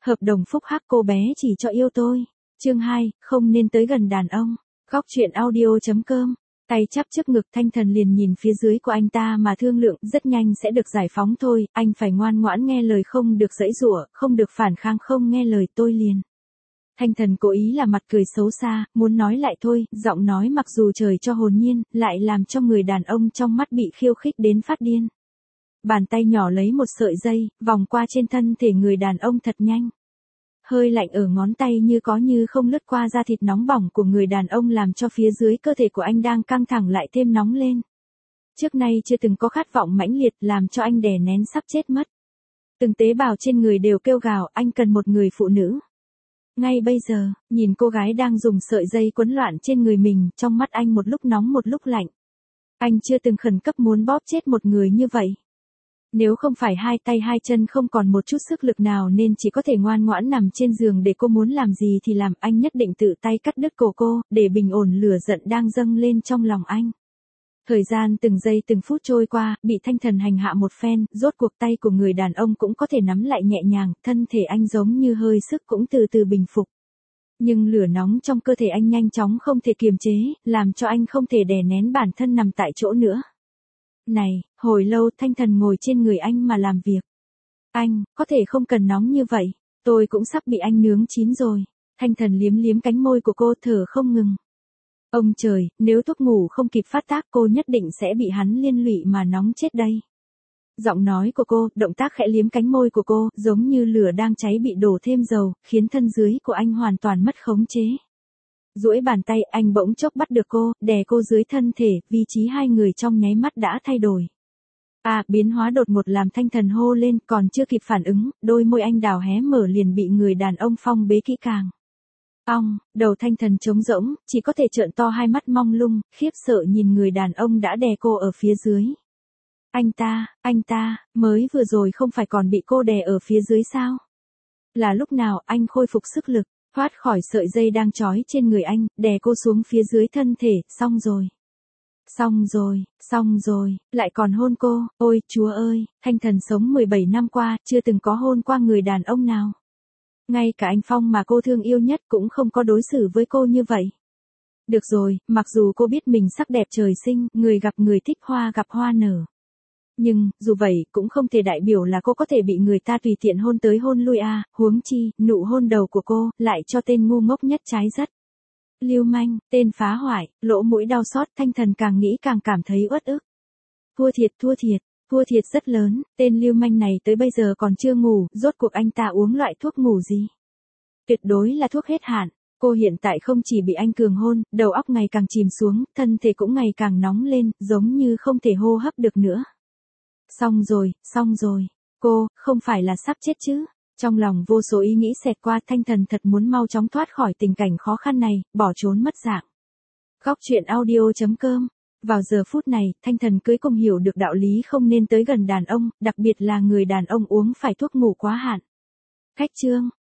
Hợp đồng phúc hắc cô bé chỉ cho yêu tôi. Chương 2, không nên tới gần đàn ông. Góc truyện audio.com. Tay chắp trước ngực, Thanh Thần liền nhìn phía dưới của anh ta mà thương lượng, rất nhanh sẽ được giải phóng thôi, anh phải ngoan ngoãn nghe lời, không được giãy giụa, không được phản kháng, không nghe lời tôi liền. Thanh Thần cố ý là mặt cười xấu xa, muốn nói lại thôi, giọng nói mặc dù trời cho hồn nhiên, lại làm cho người đàn ông trong mắt bị khiêu khích đến phát điên. Bàn tay nhỏ lấy một sợi dây, vòng qua trên thân thể người đàn ông thật nhanh. Hơi lạnh ở ngón tay như có như không lướt qua da thịt nóng bỏng của người đàn ông, làm cho phía dưới cơ thể của anh đang căng thẳng lại thêm nóng lên. Trước nay chưa từng có khát vọng mãnh liệt, làm cho anh đè nén sắp chết mất. Từng tế bào trên người đều kêu gào, anh cần một người phụ nữ. Ngay bây giờ, nhìn cô gái đang dùng sợi dây quấn loạn trên người mình, trong mắt anh một lúc nóng một lúc lạnh. Anh chưa từng khẩn cấp muốn bóp chết một người như vậy. Nếu không phải hai tay hai chân không còn một chút sức lực nào nên chỉ có thể ngoan ngoãn nằm trên giường để cô muốn làm gì thì làm, anh nhất định tự tay cắt đứt cổ cô, để bình ổn lửa giận đang dâng lên trong lòng anh. Thời gian từng giây từng phút trôi qua, bị Thanh Thần hành hạ một phen, rốt cuộc tay của người đàn ông cũng có thể nắm lại nhẹ nhàng, thân thể anh giống như hơi sức cũng từ từ bình phục. Nhưng lửa nóng trong cơ thể anh nhanh chóng không thể kiềm chế, làm cho anh không thể đè nén bản thân nằm tại chỗ nữa. Này, hồi lâu Thanh Thần ngồi trên người anh mà làm việc. Anh, có thể không cần nóng như vậy, tôi cũng sắp bị anh nướng chín rồi. Thanh Thần liếm liếm cánh môi của cô, thở không ngừng. Ông trời, nếu thuốc ngủ không kịp phát tác cô nhất định sẽ bị hắn liên lụy mà nóng chết đây. Giọng nói của cô, động tác khẽ liếm cánh môi của cô, giống như lửa đang cháy bị đổ thêm dầu, khiến thân dưới của anh hoàn toàn mất khống chế. Duỗi bàn tay, anh bỗng chốc bắt được cô, đè cô dưới thân thể, vị trí hai người trong nháy mắt đã thay đổi. Biến hóa đột ngột làm Thanh Thần hô lên, còn chưa kịp phản ứng, đôi môi anh đào hé mở liền bị người đàn ông phong bế kỹ càng. Đầu Thanh Thần trống rỗng, chỉ có thể trợn to hai mắt mong lung, khiếp sợ nhìn người đàn ông đã đè cô ở phía dưới. Anh ta, mới vừa rồi không phải còn bị cô đè ở phía dưới sao? Là lúc nào anh khôi phục sức lực, thoát khỏi sợi dây đang trói trên người anh, đè cô xuống phía dưới thân thể, xong rồi, lại còn hôn cô, ôi Chúa ơi, Thanh Thần sống 17 năm qua, chưa từng có hôn qua người đàn ông nào. Ngay cả anh Phong mà cô thương yêu nhất cũng không có đối xử với cô như vậy. Được rồi, mặc dù cô biết mình sắc đẹp trời sinh, người gặp người thích, hoa gặp hoa nở. Nhưng, dù vậy, cũng không thể đại biểu là cô có thể bị người ta tùy tiện hôn tới hôn lui huống chi, nụ hôn đầu của cô, lại cho tên ngu ngốc nhất trái đất. Lưu manh, tên phá hoại, lỗ mũi đau xót, Thanh Thần càng nghĩ càng cảm thấy uất ức. Thua thiệt rất lớn, tên lưu manh này tới bây giờ còn chưa ngủ, rốt cuộc anh ta uống loại thuốc ngủ gì? Tuyệt đối là thuốc hết hạn. Cô hiện tại không chỉ bị anh cường hôn, đầu óc ngày càng chìm xuống, thân thể cũng ngày càng nóng lên, giống như không thể hô hấp được nữa. Xong rồi, cô, không phải là sắp chết chứ? Trong lòng vô số ý nghĩ xẹt qua, Thanh Thần thật muốn mau chóng thoát khỏi tình cảnh khó khăn này, bỏ trốn mất dạng. Góc truyện audio.com. Vào giờ phút này, Thanh Thần cưới cùng hiểu được đạo lý không nên tới gần đàn ông, đặc biệt là người đàn ông uống phải thuốc ngủ quá hạn. Khách trương,